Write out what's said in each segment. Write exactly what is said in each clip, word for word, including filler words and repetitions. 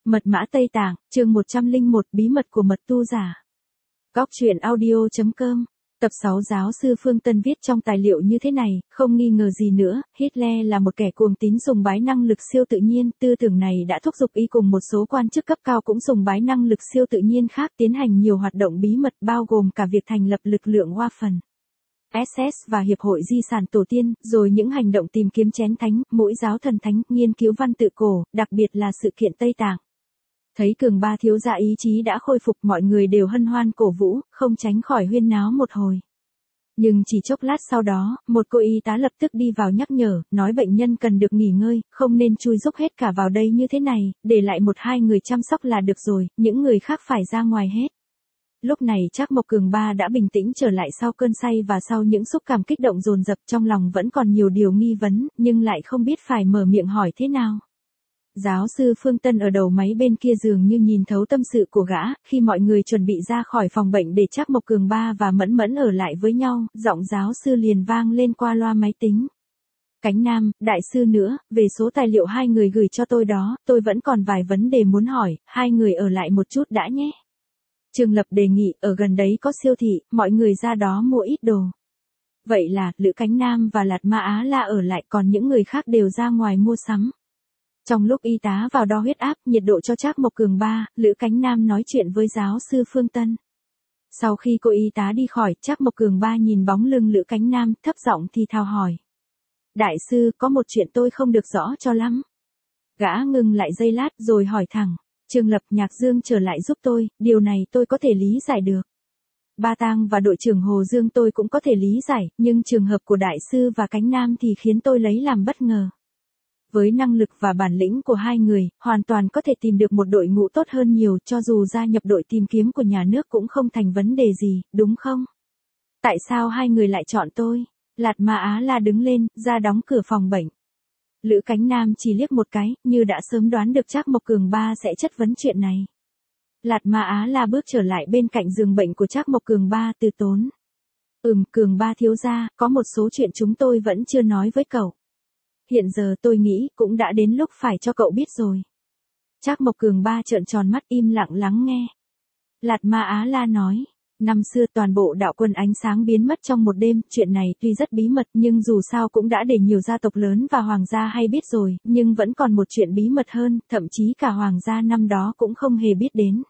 Mật mã Tây Tạng, chương một trăm lẻ một bí mật của mật tu giả. Góc truyện audio chấm com. Tập sáu giáo sư Phương Tân viết trong tài liệu như thế này, không nghi ngờ gì nữa, Hitler là một kẻ cuồng tín sùng bái năng lực siêu tự nhiên, tư tưởng này đã thúc giục y cùng một số quan chức cấp cao cũng sùng bái năng lực siêu tự nhiên khác tiến hành nhiều hoạt động bí mật bao gồm cả việc thành lập lực lượng Waffen ét ét và Hiệp hội Di sản Tổ tiên, rồi những hành động tìm kiếm chén thánh, mỗi giáo thần thánh, nghiên cứu văn tự cổ, đặc biệt là sự kiện Tây Tạng. Thấy Cường Ba thiếu gia ý chí đã khôi phục, mọi người đều hân hoan cổ vũ, không tránh khỏi huyên náo một hồi. Nhưng chỉ chốc lát sau đó, một cô y tá lập tức đi vào nhắc nhở, nói bệnh nhân cần được nghỉ ngơi, không nên chui rúc hết cả vào đây như thế này, để lại một hai người chăm sóc là được rồi, những người khác phải ra ngoài hết. Lúc này Trác Mộc Cường Ba đã bình tĩnh trở lại sau cơn say và sau những xúc cảm kích động dồn dập, trong lòng vẫn còn nhiều điều nghi vấn, nhưng lại không biết phải mở miệng hỏi thế nào. Giáo sư Phương Tân ở đầu máy bên kia dường như nhìn thấu tâm sự của gã, khi mọi người chuẩn bị ra khỏi phòng bệnh để Trác Mộc Cường Ba và Mẫn Mẫn ở lại với nhau, giọng giáo sư liền vang lên qua loa máy tính. Cánh Nam, đại sư nữa, về số tài liệu hai người gửi cho tôi đó, tôi vẫn còn vài vấn đề muốn hỏi, hai người ở lại một chút đã nhé. Trương Lập đề nghị, ở gần đấy có siêu thị, mọi người ra đó mua ít đồ. Vậy là, Lữ Cánh Nam và Lạt Ma Á La ở lại, còn những người khác đều ra ngoài mua sắm. Trong lúc y tá vào đo huyết áp, nhiệt độ cho Trác Mộc Cường Ba, Lữ Cánh Nam nói chuyện với giáo sư Phương Tân. Sau khi cô y tá đi khỏi, Trác Mộc Cường Ba nhìn bóng lưng Lữ Cánh Nam, thấp giọng thì thào hỏi. Đại sư, có một chuyện tôi không được rõ cho lắm. Gã ngừng lại giây lát rồi hỏi thẳng. Trương Lập, Nhạc Dương trở lại giúp tôi, điều này tôi có thể lý giải được. Ba Tang và đội trưởng Hồ Dương tôi cũng có thể lý giải, nhưng trường hợp của đại sư và Cánh Nam thì khiến tôi lấy làm bất ngờ. Với năng lực và bản lĩnh của hai người, hoàn toàn có thể tìm được một đội ngũ tốt hơn nhiều, cho dù gia nhập đội tìm kiếm của nhà nước cũng không thành vấn đề gì, đúng không? Tại sao hai người lại chọn tôi? Lạt Ma Á La đứng lên, ra đóng cửa phòng bệnh. Lữ Cánh Nam chỉ liếc một cái, như đã sớm đoán được Trác Mộc Cường Ba sẽ chất vấn chuyện này. Lạt Ma Á La bước trở lại bên cạnh giường bệnh của Trác Mộc Cường Ba từ tốn. Ừm, Cường Ba thiếu gia, có một số chuyện chúng tôi vẫn chưa nói với cậu. Hiện giờ tôi nghĩ cũng đã đến lúc phải cho cậu biết rồi. Trác Mộc Cường Ba trợn tròn mắt im lặng lắng nghe. Lạt Ma Á La nói. Năm xưa toàn bộ đạo quân ánh sáng biến mất trong một đêm, chuyện này tuy rất bí mật nhưng dù sao cũng đã để nhiều gia tộc lớn và hoàng gia hay biết rồi, nhưng vẫn còn một chuyện bí mật hơn, thậm chí cả hoàng gia năm đó cũng không hề biết đến.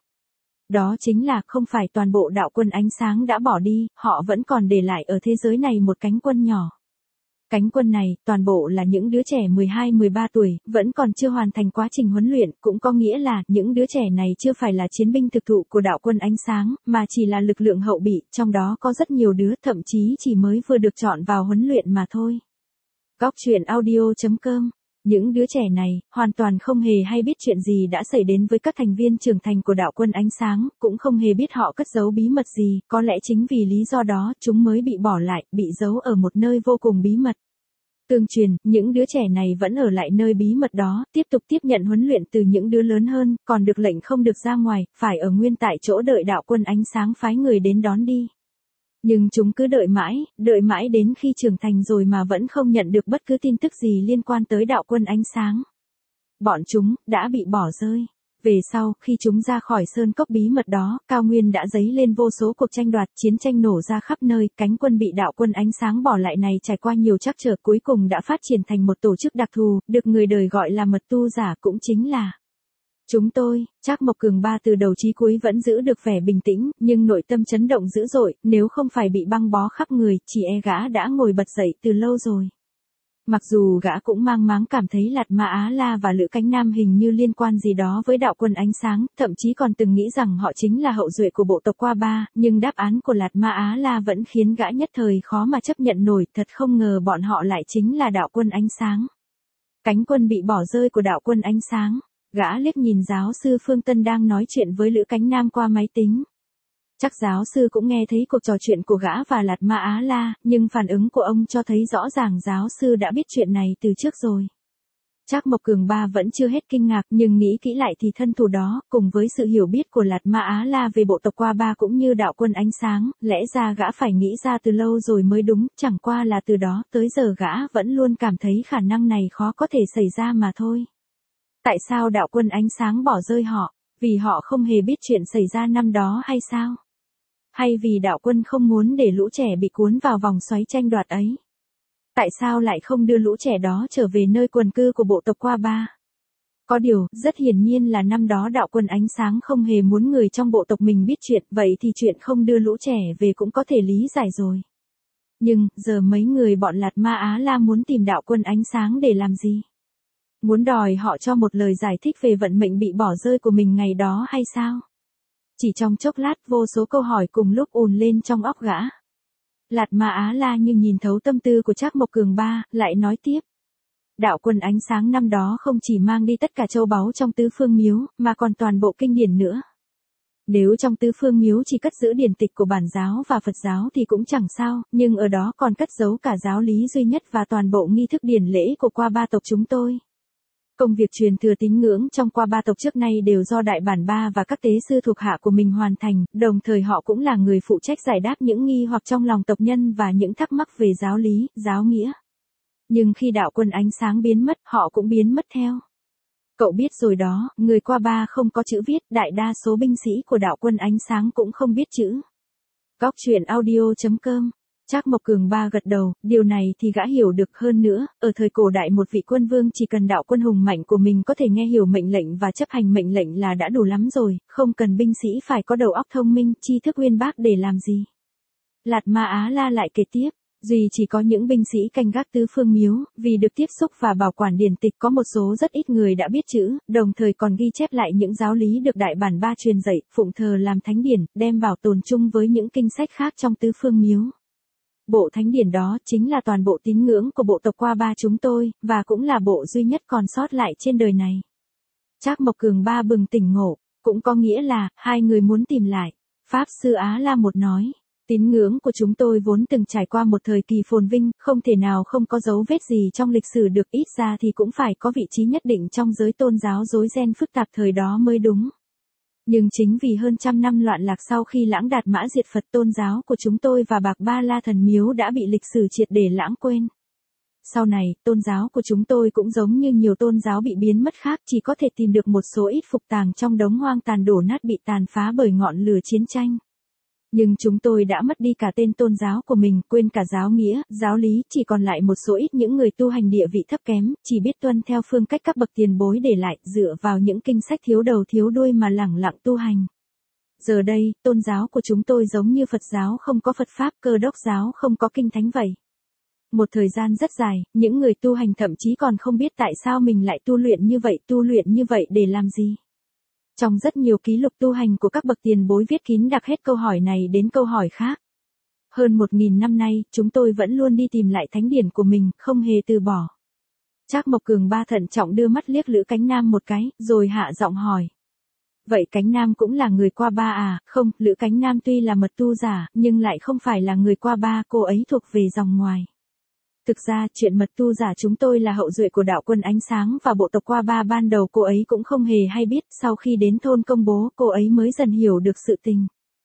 Đó chính là không phải toàn bộ đạo quân ánh sáng đã bỏ đi, họ vẫn còn để lại ở thế giới này một cánh quân nhỏ. Cánh quân này, toàn bộ là những đứa trẻ mười hai mười ba tuổi, vẫn còn chưa hoàn thành quá trình huấn luyện, cũng có nghĩa là, những đứa trẻ này chưa phải là chiến binh thực thụ của đạo quân ánh sáng, mà chỉ là lực lượng hậu bị, trong đó có rất nhiều đứa, thậm chí chỉ mới vừa được chọn vào huấn luyện mà thôi. Góc truyện audio chấm com. Những đứa trẻ này, hoàn toàn không hề hay biết chuyện gì đã xảy đến với các thành viên trưởng thành của đạo quân ánh sáng, cũng không hề biết họ cất giấu bí mật gì, có lẽ chính vì lý do đó, chúng mới bị bỏ lại, bị giấu ở một nơi vô cùng bí mật. Tương truyền, những đứa trẻ này vẫn ở lại nơi bí mật đó, tiếp tục tiếp nhận huấn luyện từ những đứa lớn hơn, còn được lệnh không được ra ngoài, phải ở nguyên tại chỗ đợi đạo quân ánh sáng phái người đến đón đi. Nhưng chúng cứ đợi mãi, đợi mãi đến khi trưởng thành rồi mà vẫn không nhận được bất cứ tin tức gì liên quan tới đạo quân ánh sáng. Bọn chúng đã bị bỏ rơi. Về sau, khi chúng ra khỏi sơn cốc bí mật đó, cao nguyên đã dấy lên vô số cuộc tranh đoạt, chiến tranh nổ ra khắp nơi, cánh quân bị đạo quân ánh sáng bỏ lại này trải qua nhiều trắc trở, cuối cùng đã phát triển thành một tổ chức đặc thù, được người đời gọi là mật tu giả, cũng chính là chúng tôi. Trác Mộc Cường Ba từ đầu chí cuối vẫn giữ được vẻ bình tĩnh, nhưng nội tâm chấn động dữ dội, nếu không phải bị băng bó khắp người, chỉ e gã đã ngồi bật dậy từ lâu rồi. Mặc dù gã cũng mang máng cảm thấy Lạt Ma Á La và Lữ Cánh Nam hình như liên quan gì đó với đạo quân ánh sáng, thậm chí còn từng nghĩ rằng họ chính là hậu duệ của bộ tộc Qua Ba, nhưng đáp án của Lạt Ma Á La vẫn khiến gã nhất thời khó mà chấp nhận nổi, thật không ngờ bọn họ lại chính là đạo quân ánh sáng. Cánh quân bị bỏ rơi của đạo quân ánh sáng. Gã liếc nhìn giáo sư Phương Tân đang nói chuyện với Lữ Cánh Nam qua máy tính. Chắc giáo sư cũng nghe thấy cuộc trò chuyện của gã và Lạt Ma Á La, nhưng phản ứng của ông cho thấy rõ ràng giáo sư đã biết chuyện này từ trước rồi. Trác Mộc Cường Ba vẫn chưa hết kinh ngạc, nhưng nghĩ kỹ lại thì thân thủ đó, cùng với sự hiểu biết của Lạt Ma Á La về bộ tộc Qua Ba cũng như đạo quân ánh sáng, lẽ ra gã phải nghĩ ra từ lâu rồi mới đúng, chẳng qua là từ đó tới giờ gã vẫn luôn cảm thấy khả năng này khó có thể xảy ra mà thôi. Tại sao đạo quân ánh sáng bỏ rơi họ? Vì họ không hề biết chuyện xảy ra năm đó hay sao? Hay vì đạo quân không muốn để lũ trẻ bị cuốn vào vòng xoáy tranh đoạt ấy? Tại sao lại không đưa lũ trẻ đó trở về nơi quần cư của bộ tộc Qua Ba? Có điều, rất hiển nhiên là năm đó đạo quân ánh sáng không hề muốn người trong bộ tộc mình biết chuyện, vậy thì chuyện không đưa lũ trẻ về cũng có thể lý giải rồi. Nhưng, giờ mấy người bọn Lạt Ma Á La muốn tìm đạo quân ánh sáng để làm gì? Muốn đòi họ cho một lời giải thích về vận mệnh bị bỏ rơi của mình ngày đó hay sao? Chỉ trong chốc lát vô số câu hỏi cùng lúc ùn lên trong óc gã. Lạt Ma Á La như nhìn thấu tâm tư của Trác Mộc Cường Ba, lại nói tiếp. Đạo quân ánh sáng năm đó không chỉ mang đi tất cả châu báu trong tứ phương miếu, mà còn toàn bộ kinh điển nữa. Nếu trong tứ phương miếu chỉ cất giữ điển tịch của bản giáo và Phật giáo thì cũng chẳng sao, nhưng ở đó còn cất giấu cả giáo lý duy nhất và toàn bộ nghi thức điển lễ của Qua Ba tộc chúng tôi. Công việc truyền thừa tín ngưỡng trong Qua Ba tộc trước nay đều do Đại Bản Ba và các tế sư thuộc hạ của mình hoàn thành, đồng thời họ cũng là người phụ trách giải đáp những nghi hoặc trong lòng tộc nhân và những thắc mắc về giáo lý, giáo nghĩa. Nhưng khi đạo quân ánh sáng biến mất, họ cũng biến mất theo. Cậu biết rồi đó, người Qua Ba không có chữ viết, đại đa số binh sĩ của đạo quân ánh sáng cũng không biết chữ. Góc truyện audio chấm com. Trác Mộc Cường Ba gật đầu, điều này thì gã hiểu được hơn nữa, ở thời cổ đại một vị quân vương chỉ cần đạo quân hùng mạnh của mình có thể nghe hiểu mệnh lệnh và chấp hành mệnh lệnh là đã đủ lắm rồi, không cần binh sĩ phải có đầu óc thông minh, tri thức uyên bác để làm gì. Lạt Ma Á La lại kể tiếp. Duy chỉ có những binh sĩ canh gác tứ phương miếu, vì được tiếp xúc và bảo quản điển tịch có một số rất ít người đã biết chữ, đồng thời còn ghi chép lại những giáo lý được Đại Bản Ba truyền dạy, phụng thờ làm thánh điển, đem bảo tồn chung với những kinh sách khác trong tứ phương miếu. Bộ thánh điển đó chính là toàn bộ tín ngưỡng của bộ tộc Qua Ba chúng tôi, và cũng là bộ duy nhất còn sót lại trên đời này. Trác Mộc Cường Ba bừng tỉnh ngộ, cũng có nghĩa là, hai người muốn tìm lại. Pháp Sư Á La Một nói. Tín ngưỡng của chúng tôi vốn từng trải qua một thời kỳ phồn vinh, không thể nào không có dấu vết gì trong lịch sử được, ít ra thì cũng phải có vị trí nhất định trong giới tôn giáo rối ren phức tạp thời đó mới đúng. Nhưng chính vì hơn trăm năm loạn lạc sau khi Lãng Đạt Mã diệt Phật, tôn giáo của chúng tôi và Bạc Ba La Thần Miếu đã bị lịch sử triệt để lãng quên. Sau này, tôn giáo của chúng tôi cũng giống như nhiều tôn giáo bị biến mất khác, chỉ có thể tìm được một số ít phục tàng trong đống hoang tàn đổ nát bị tàn phá bởi ngọn lửa chiến tranh. Nhưng chúng tôi đã mất đi cả tên tôn giáo của mình, quên cả giáo nghĩa, giáo lý, chỉ còn lại một số ít những người tu hành địa vị thấp kém, chỉ biết tuân theo phương cách các bậc tiền bối để lại, dựa vào những kinh sách thiếu đầu thiếu đuôi mà lẳng lặng tu hành. Giờ đây, tôn giáo của chúng tôi giống như Phật giáo không có Phật Pháp, Cơ Đốc giáo không có kinh thánh vậy. Một thời gian rất dài, những người tu hành thậm chí còn không biết tại sao mình lại tu luyện như vậy, tu luyện như vậy để làm gì. Trong rất nhiều ký lục tu hành của các bậc tiền bối viết kín đặc hết câu hỏi này đến câu hỏi khác. Hơn một nghìn năm nay, chúng tôi vẫn luôn đi tìm lại thánh điển của mình, không hề từ bỏ. Trác Mộc Cường Ba thận trọng đưa mắt liếc Lữ Cánh Nam một cái, rồi hạ giọng hỏi. Vậy Cánh Nam cũng là người Qua Ba à? Không, Lữ Cánh Nam tuy là mật tu giả, nhưng lại không phải là người Qua Ba, cô ấy thuộc về dòng ngoài. Thực ra, chuyện mật tu giả chúng tôi là hậu duệ của đạo quân ánh sáng và bộ tộc Qua Ba ban đầu cô ấy cũng không hề hay biết, sau khi đến thôn công bố cô ấy mới dần hiểu được sự tình.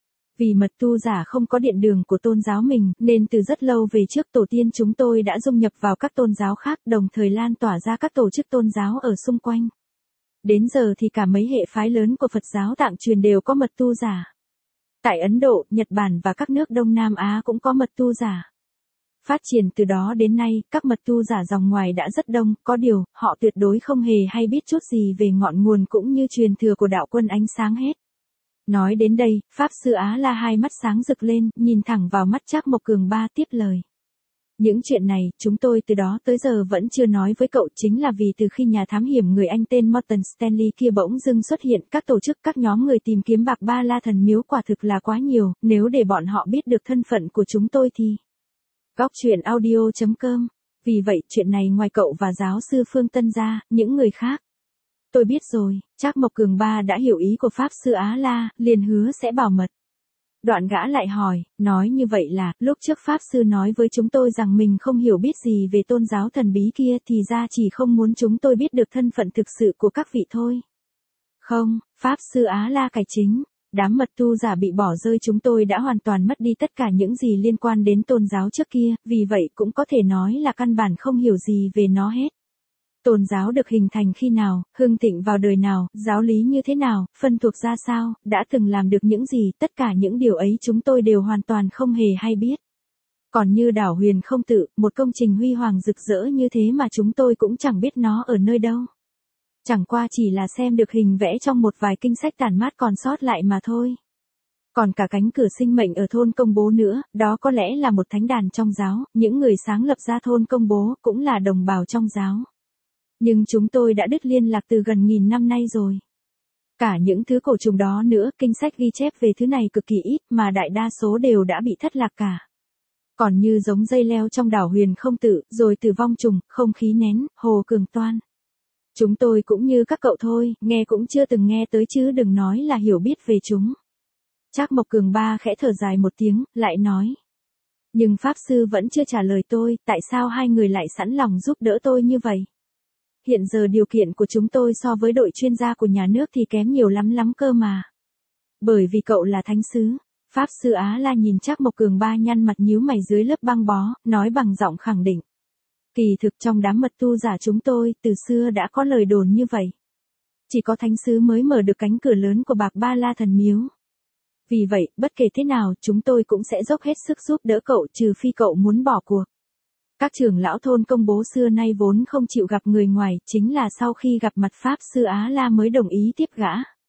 Vì mật tu giả không có điện đường của tôn giáo mình, nên từ rất lâu về trước tổ tiên chúng tôi đã dung nhập vào các tôn giáo khác, đồng thời lan tỏa ra các tổ chức tôn giáo ở xung quanh. Đến giờ thì cả mấy hệ phái lớn của Phật giáo Tạng truyền đều có mật tu giả. Tại Ấn Độ, Nhật Bản và các nước Đông Nam Á cũng có mật tu giả. Phát triển từ đó đến nay, các mật tu giả dòng ngoài đã rất đông, có điều, họ tuyệt đối không hề hay biết chút gì về ngọn nguồn cũng như truyền thừa của đạo quân ánh sáng hết. Nói đến đây, Pháp Sư Á La hai mắt sáng rực lên, nhìn thẳng vào mắt Trác Mộc Cường Ba tiếp lời. Những chuyện này, chúng tôi từ đó tới giờ vẫn chưa nói với cậu, chính là vì từ khi nhà thám hiểm người Anh tên Morton Stanley kia bỗng dưng xuất hiện, các tổ chức, các nhóm người tìm kiếm Bạc Ba La Thần Miếu quả thực là quá nhiều, nếu để bọn họ biết được thân phận của chúng tôi thì... Góc truyện audio chấm com. Vì vậy, chuyện này ngoài cậu và giáo sư Phương Tân ra, những người khác. Tôi biết rồi, Trác Mộc Cường Ba đã hiểu ý của Pháp Sư Á La, liền hứa sẽ bảo mật. Đoạn gã lại hỏi, nói như vậy là, lúc trước Pháp Sư nói với chúng tôi rằng mình không hiểu biết gì về tôn giáo thần bí kia thì ra chỉ không muốn chúng tôi biết được thân phận thực sự của các vị thôi. Không, Pháp Sư Á La cải chính. Đám mật tu giả bị bỏ rơi chúng tôi đã hoàn toàn mất đi tất cả những gì liên quan đến tôn giáo trước kia, vì vậy cũng có thể nói là căn bản không hiểu gì về nó hết. Tôn giáo được hình thành khi nào, hưng thịnh vào đời nào, giáo lý như thế nào, phân thuộc ra sao, đã từng làm được những gì, tất cả những điều ấy chúng tôi đều hoàn toàn không hề hay biết. Còn như đảo Huyền Không Tự, một công trình huy hoàng rực rỡ như thế mà chúng tôi cũng chẳng biết nó ở nơi đâu. Chẳng qua chỉ là xem được hình vẽ trong một vài kinh sách tản mát còn sót lại mà thôi. Còn cả cánh cửa sinh mệnh ở thôn Công Bố nữa, đó có lẽ là một thánh đàn trong giáo, những người sáng lập ra thôn Công Bố cũng là đồng bào trong giáo. Nhưng chúng tôi đã đứt liên lạc từ gần nghìn năm nay rồi. Cả những thứ cổ trùng đó nữa, kinh sách ghi chép về thứ này cực kỳ ít mà đại đa số đều đã bị thất lạc cả. Còn như giống dây leo trong đảo Huyền Không Tự, rồi tử vong trùng, không khí nén, hồ cường toan. Chúng tôi cũng như các cậu thôi, nghe cũng chưa từng nghe tới chứ đừng nói là hiểu biết về chúng. Trác Mộc Cường Ba khẽ thở dài một tiếng, lại nói. Nhưng Pháp Sư vẫn chưa trả lời tôi, tại sao hai người lại sẵn lòng giúp đỡ tôi như vậy? Hiện giờ điều kiện của chúng tôi so với đội chuyên gia của nhà nước thì kém nhiều lắm lắm cơ mà. Bởi vì cậu là thánh sứ. Pháp Sư Á La nhìn Trác Mộc Cường Ba nhăn mặt nhíu mày dưới lớp băng bó, nói bằng giọng khẳng định. Kỳ thực trong đám mật tu giả chúng tôi, từ xưa đã có lời đồn như vậy. Chỉ có thánh sứ mới mở được cánh cửa lớn của Bạc Ba La Thần Miếu. Vì vậy, bất kể thế nào, chúng tôi cũng sẽ dốc hết sức giúp đỡ cậu trừ phi cậu muốn bỏ cuộc. Các trưởng lão thôn Công Bố xưa nay vốn không chịu gặp người ngoài, chính là sau khi gặp mặt Pháp Sư Á La mới đồng ý tiếp gã.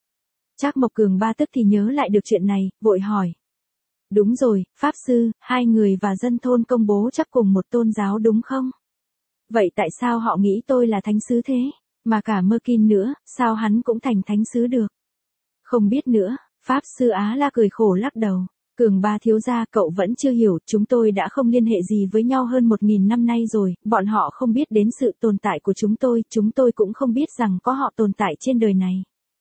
Trác Mộc Cường Ba tức thì nhớ lại được chuyện này, vội hỏi. Đúng rồi, Pháp Sư, hai người và dân thôn Công Bố chắc cùng một tôn giáo đúng không? Vậy tại sao họ nghĩ tôi là thánh sứ thế? Mà cả Mơ Kinh nữa, sao hắn cũng thành thánh sứ được? Không biết nữa, Pháp Sư Á La cười khổ lắc đầu. Cường Ba thiếu gia, cậu vẫn chưa hiểu, chúng tôi đã không liên hệ gì với nhau hơn một nghìn năm nay rồi, bọn họ không biết đến sự tồn tại của chúng tôi, chúng tôi cũng không biết rằng có họ tồn tại trên đời này.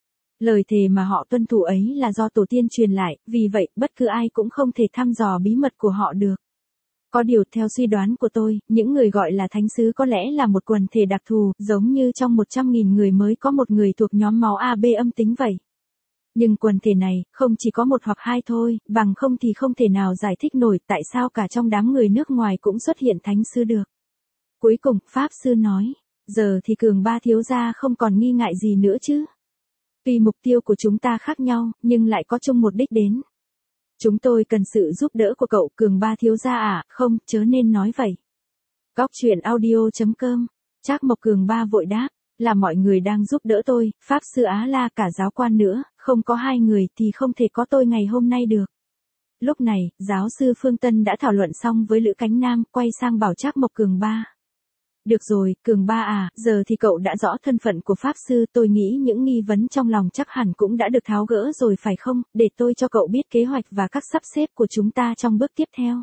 Lời thề mà họ tuân thủ ấy là do tổ tiên truyền lại, vì vậy, bất cứ ai cũng không thể thăm dò bí mật của họ được. Có điều theo suy đoán của tôi, những người gọi là thánh sứ có lẽ là một quần thể đặc thù, giống như trong một trăm nghìn người mới có một người thuộc nhóm máu a bê âm tính vậy. Nhưng quần thể này, không chỉ có một hoặc hai thôi, bằng không thì không thể nào giải thích nổi tại sao cả trong đám người nước ngoài cũng xuất hiện thánh sư được. Cuối cùng, Pháp Sư nói, giờ thì Cường Ba thiếu gia không còn nghi ngại gì nữa chứ. Vì mục tiêu của chúng ta khác nhau, nhưng lại có chung một đích đến. Chúng tôi cần sự giúp đỡ của cậu Cường Ba thiếu gia à, không, chớ nên nói vậy. Góc truyện audio chấm com, Trác Mộc Cường Ba vội đáp. Là mọi người đang giúp đỡ tôi, Pháp Sư Á La cả giáo quan nữa, không có hai người thì không thể có tôi ngày hôm nay được. Lúc này, giáo sư Phương Tân đã thảo luận xong với Lữ Cánh Nam, quay sang bảo Trác Mộc Cường Ba. Được rồi, Cường Ba à, giờ thì cậu đã rõ thân phận của Pháp Sư, tôi nghĩ những nghi vấn trong lòng chắc hẳn cũng đã được tháo gỡ rồi phải không, để tôi cho cậu biết kế hoạch và các sắp xếp của chúng ta trong bước tiếp theo.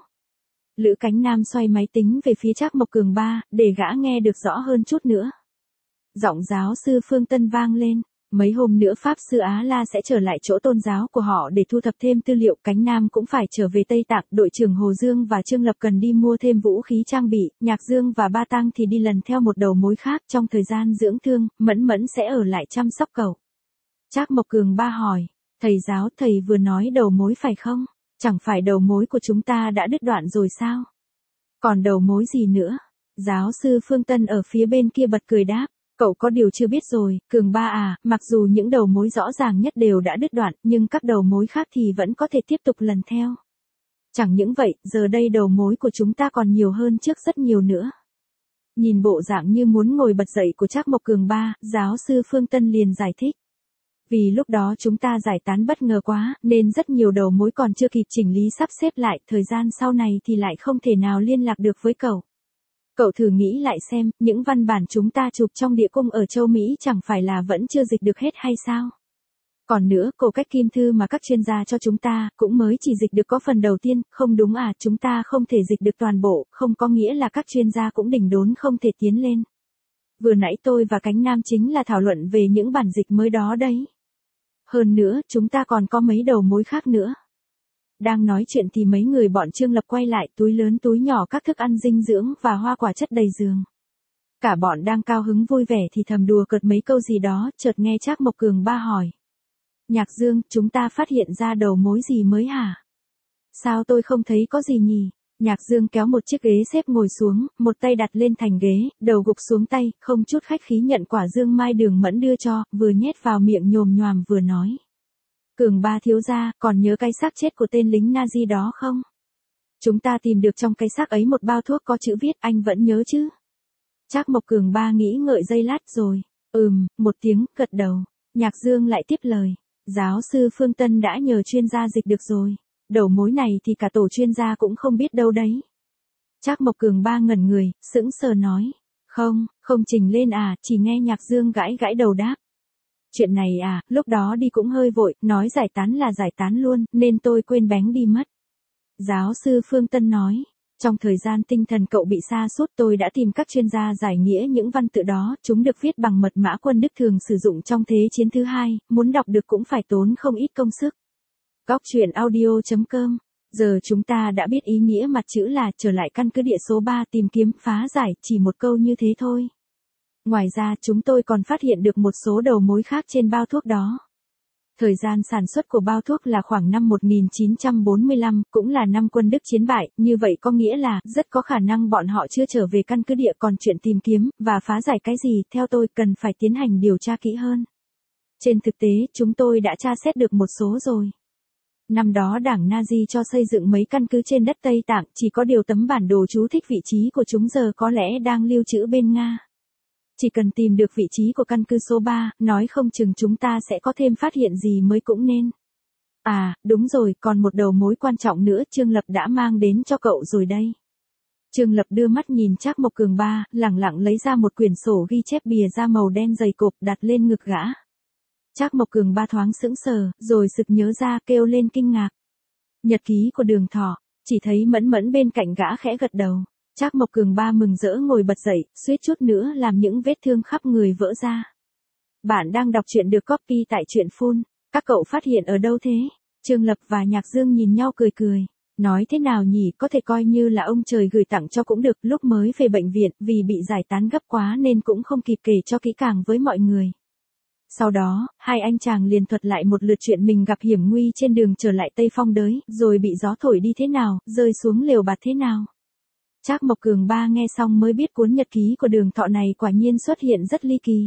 Lữ Cánh Nam xoay máy tính về phía Trác Mộc Cường Ba, để gã nghe được rõ hơn chút nữa. Giọng giáo sư Phương Tân vang lên, mấy hôm nữa Pháp Sư Á La sẽ trở lại chỗ tôn giáo của họ để thu thập thêm tư liệu, Cánh Nam cũng phải trở về Tây Tạng, đội trưởng Hồ Dương và Trương Lập cần đi mua thêm vũ khí trang bị, Nhạc Dương và Ba Tăng thì đi lần theo một đầu mối khác, trong thời gian dưỡng thương, Mẫn Mẫn sẽ ở lại chăm sóc cậu. Trác Mộc Cường Ba hỏi, thầy giáo thầy vừa nói đầu mối phải không? Chẳng phải đầu mối của chúng ta đã đứt đoạn rồi sao? Còn đầu mối gì nữa? Giáo sư Phương Tân ở phía bên kia bật cười đáp. Cậu có điều chưa biết rồi, Cường Ba à, mặc dù những đầu mối rõ ràng nhất đều đã đứt đoạn, nhưng các đầu mối khác thì vẫn có thể tiếp tục lần theo. Chẳng những vậy, giờ đây đầu mối của chúng ta còn nhiều hơn trước rất nhiều nữa. Nhìn bộ dạng như muốn ngồi bật dậy của Trác Mộc Cường Ba, giáo sư Phương Tân liền giải thích. Vì lúc đó chúng ta giải tán bất ngờ quá, nên rất nhiều đầu mối còn chưa kịp chỉnh lý sắp xếp lại, thời gian sau này thì lại không thể nào liên lạc được với cậu. Cậu thử nghĩ lại xem, những văn bản chúng ta chụp trong địa cung ở châu Mỹ chẳng phải là vẫn chưa dịch được hết hay sao? Còn nữa, cổ cách kim thư mà các chuyên gia cho chúng ta, cũng mới chỉ dịch được có phần đầu tiên, không đúng à, chúng ta không thể dịch được toàn bộ, không có nghĩa là các chuyên gia cũng đỉnh đốn không thể tiến lên. Vừa nãy tôi và Cánh Nam chính là thảo luận về những bản dịch mới đó đấy. Hơn nữa, chúng ta còn có mấy đầu mối khác nữa. Đang nói chuyện thì mấy người bọn Trương Lập quay lại, túi lớn túi nhỏ các thức ăn dinh dưỡng và hoa quả chất đầy giường. Cả bọn đang cao hứng vui vẻ thì thầm đùa cợt mấy câu gì đó, chợt nghe Trác Mộc Cường Ba hỏi. Nhạc Dương, chúng ta phát hiện ra đầu mối gì mới hả? Sao tôi không thấy có gì nhỉ? Nhạc Dương kéo một chiếc ghế xếp ngồi xuống, một tay đặt lên thành ghế, đầu gục xuống tay, không chút khách khí nhận quả dương mai Đường Mẫn đưa cho, vừa nhét vào miệng nhồm nhoàm vừa nói. Cường ba thiếu gia, còn nhớ cái xác chết của tên lính Nazi đó không? Chúng ta tìm được trong cái xác ấy một bao thuốc có chữ viết, anh vẫn nhớ chứ? Trác Mộc Cường ba nghĩ ngợi giây lát rồi, ừm, một tiếng, gật đầu. Nhạc Dương lại tiếp lời, giáo sư Phương Tân đã nhờ chuyên gia dịch được rồi. Đầu mối này thì cả tổ chuyên gia cũng không biết đâu đấy. Trác Mộc Cường ba ngẩn người, sững sờ nói. Không, không trình lên à, chỉ nghe Nhạc Dương gãi gãi đầu đáp. Chuyện này à, lúc đó đi cũng hơi vội, nói giải tán là giải tán luôn, nên tôi quên bén đi mất. Giáo sư Phương Tân nói. Trong thời gian tinh thần cậu bị sa sút tôi đã tìm các chuyên gia giải nghĩa những văn tự đó, chúng được viết bằng mật mã quân Đức thường sử dụng trong Thế chiến thứ hai, muốn đọc được cũng phải tốn không ít công sức. Góc truyện audio chấm com. Giờ chúng ta đã biết ý nghĩa mặt chữ là trở lại căn cứ địa số ba tìm kiếm phá giải, chỉ một câu như thế thôi. Ngoài ra chúng tôi còn phát hiện được một số đầu mối khác trên bao thuốc đó. Thời gian sản xuất của bao thuốc là khoảng năm một nghìn chín trăm bốn mươi lăm, cũng là năm quân Đức chiến bại, như vậy có nghĩa là rất có khả năng bọn họ chưa trở về căn cứ địa, còn chuyện tìm kiếm và phá giải cái gì, theo tôi cần phải tiến hành điều tra kỹ hơn. Trên thực tế, chúng tôi đã tra xét được một số rồi. Năm đó đảng Nazi cho xây dựng mấy căn cứ trên đất Tây Tạng, chỉ có điều tấm bản đồ chú thích vị trí của chúng giờ có lẽ đang lưu trữ bên Nga. Chỉ cần tìm được vị trí của căn cứ số ba, nói không chừng chúng ta sẽ có thêm phát hiện gì mới cũng nên. À, đúng rồi, còn một đầu mối quan trọng nữa Trương Lập đã mang đến cho cậu rồi đây. Trương Lập đưa mắt nhìn Trác Mộc Cường ba, lẳng lặng lấy ra một quyển sổ ghi chép bìa da màu đen dày cộp đặt lên ngực gã. Trác Mộc Cường ba thoáng sững sờ, rồi sực nhớ ra kêu lên kinh ngạc. Nhật ký của Đường Thọ, chỉ thấy Mẫn Mẫn bên cạnh gã khẽ gật đầu. Trác Mộc Cường ba mừng rỡ ngồi bật dậy, suýt chút nữa làm những vết thương khắp người vỡ ra. Bạn đang đọc truyện được copy tại truyện phun. Các cậu phát hiện ở đâu thế? Trương Lập và Nhạc Dương nhìn nhau cười cười. Nói thế nào nhỉ, có thể coi như là ông trời gửi tặng cho cũng được, lúc mới về bệnh viện, vì bị giải tán gấp quá nên cũng không kịp kể cho kỹ càng với mọi người. Sau đó, hai anh chàng liền thuật lại một lượt chuyện mình gặp hiểm nguy trên đường trở lại Tây Phong đới, rồi bị gió thổi đi thế nào, rơi xuống lều bạt thế nào. Trác Mộc Cường ba nghe xong mới biết cuốn nhật ký của Đường Thọ này quả nhiên xuất hiện rất ly kỳ.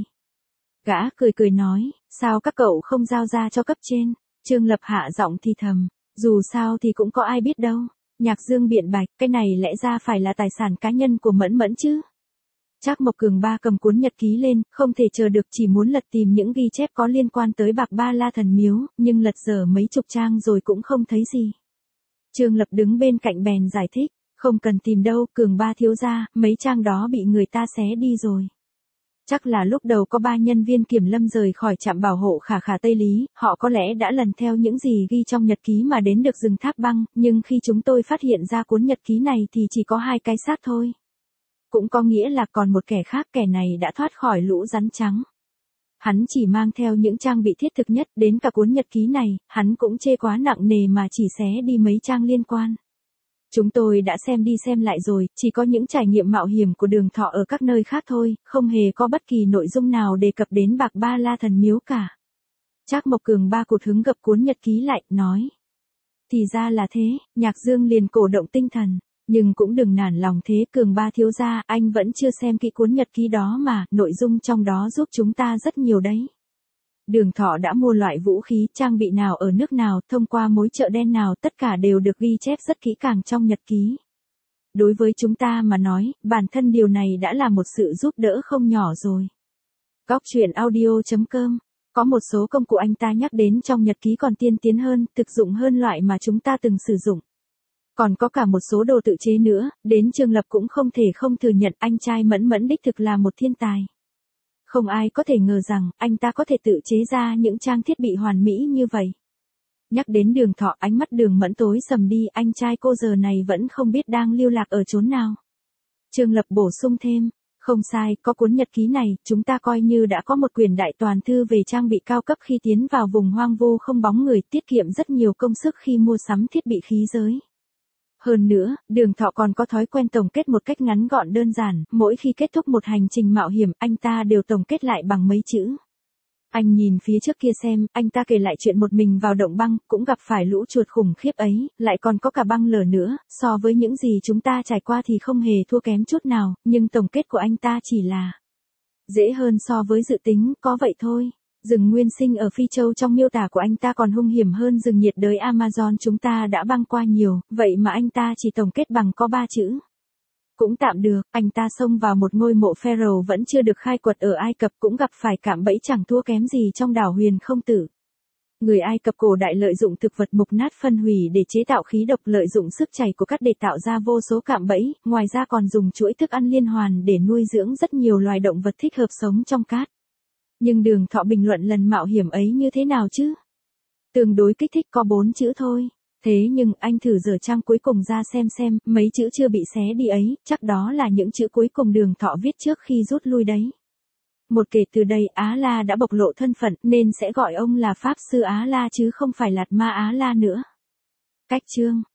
Gã cười cười nói, sao các cậu không giao ra cho cấp trên? Trương Lập hạ giọng thì thầm, dù sao thì cũng có ai biết đâu. Nhạc Dương biện bạch, cái này lẽ ra phải là tài sản cá nhân của Mẫn Mẫn chứ. Trác Mộc Cường ba cầm cuốn nhật ký lên, không thể chờ được, chỉ muốn lật tìm những ghi chép có liên quan tới Bạc Ba La Thần Miếu, nhưng lật dở mấy chục trang rồi cũng không thấy gì. Trương Lập đứng bên cạnh bèn giải thích, không cần tìm đâu, Cường ba thiếu gia, mấy trang đó bị người ta xé đi rồi. Chắc là lúc đầu có ba nhân viên kiểm lâm rời khỏi trạm bảo hộ Khả Khả Tây Lý, họ có lẽ đã lần theo những gì ghi trong nhật ký mà đến được rừng Tháp Băng, nhưng khi chúng tôi phát hiện ra cuốn nhật ký này thì chỉ có hai cái xác thôi. Cũng có nghĩa là còn một kẻ khác, kẻ này đã thoát khỏi lũ rắn trắng. Hắn chỉ mang theo những trang bị thiết thực nhất, đến cả cuốn nhật ký này, hắn cũng chê quá nặng nề mà chỉ xé đi mấy trang liên quan. Chúng tôi đã xem đi xem lại rồi, chỉ có những trải nghiệm mạo hiểm của Đường Thọ ở các nơi khác thôi, không hề có bất kỳ nội dung nào đề cập đến Bạc Ba La Thần Miếu cả. Trác Mộc Cường ba cụt hứng gập cuốn nhật ký lại, nói. Thì ra là thế, Nhạc Dương liền cổ động tinh thần. Nhưng cũng đừng nản lòng thế, Cường ba thiếu gia, anh vẫn chưa xem kỹ cuốn nhật ký đó mà, nội dung trong đó giúp chúng ta rất nhiều đấy. Đường Thọ đã mua loại vũ khí, trang bị nào ở nước nào, thông qua mối chợ đen nào, tất cả đều được ghi chép rất kỹ càng trong nhật ký. Đối với chúng ta mà nói, bản thân điều này đã là một sự giúp đỡ không nhỏ rồi. Góc truyện audio chấm com. Có một số công cụ anh ta nhắc đến trong nhật ký còn tiên tiến hơn, thực dụng hơn loại mà chúng ta từng sử dụng. Còn có cả một số đồ tự chế nữa, đến Trương Lập cũng không thể không thừa nhận anh trai Mẫn Mẫn đích thực là một thiên tài. Không ai có thể ngờ rằng, anh ta có thể tự chế ra những trang thiết bị hoàn mỹ như vậy. Nhắc đến Đường Thọ, ánh mắt Đường Mẫn tối sầm đi, anh trai cô giờ này vẫn không biết đang lưu lạc ở chốn nào. Trương Lập bổ sung thêm, không sai, có cuốn nhật ký này, chúng ta coi như đã có một quyển đại toàn thư về trang bị cao cấp khi tiến vào vùng hoang vu không bóng người, tiết kiệm rất nhiều công sức khi mua sắm thiết bị khí giới. Hơn nữa, Đường Thọ còn có thói quen tổng kết một cách ngắn gọn đơn giản, mỗi khi kết thúc một hành trình mạo hiểm, anh ta đều tổng kết lại bằng mấy chữ. Anh nhìn phía trước kia xem, anh ta kể lại chuyện một mình vào động băng, cũng gặp phải lũ chuột khủng khiếp ấy, lại còn có cả băng lở nữa, so với những gì chúng ta trải qua thì không hề thua kém chút nào, nhưng tổng kết của anh ta chỉ là dễ hơn so với dự tính, có vậy thôi. Rừng nguyên sinh ở Phi Châu trong miêu tả của anh ta còn hung hiểm hơn rừng nhiệt đới Amazon chúng ta đã băng qua nhiều, vậy mà anh ta chỉ tổng kết bằng có ba chữ. Cũng tạm được, anh ta xông vào một ngôi mộ Pharaoh vẫn chưa được khai quật ở Ai Cập cũng gặp phải cạm bẫy chẳng thua kém gì trong đảo Huyền Không Tử. Người Ai Cập cổ đại lợi dụng thực vật mục nát phân hủy để chế tạo khí độc, lợi dụng sức chảy của cát để tạo ra vô số cạm bẫy, ngoài ra còn dùng chuỗi thức ăn liên hoàn để nuôi dưỡng rất nhiều loài động vật thích hợp sống trong cát. Nhưng Đường Thọ bình luận lần mạo hiểm ấy như thế nào chứ? Tương đối kích thích, có bốn chữ thôi. Thế nhưng anh thử dở trang cuối cùng ra xem xem, mấy chữ chưa bị xé đi ấy, chắc đó là những chữ cuối cùng Đường Thọ viết trước khi rút lui đấy. Một kể từ đây Á La đã bộc lộ thân phận nên sẽ gọi ông là Pháp Sư Á La chứ không phải Lạt Ma Á La nữa. Cách chương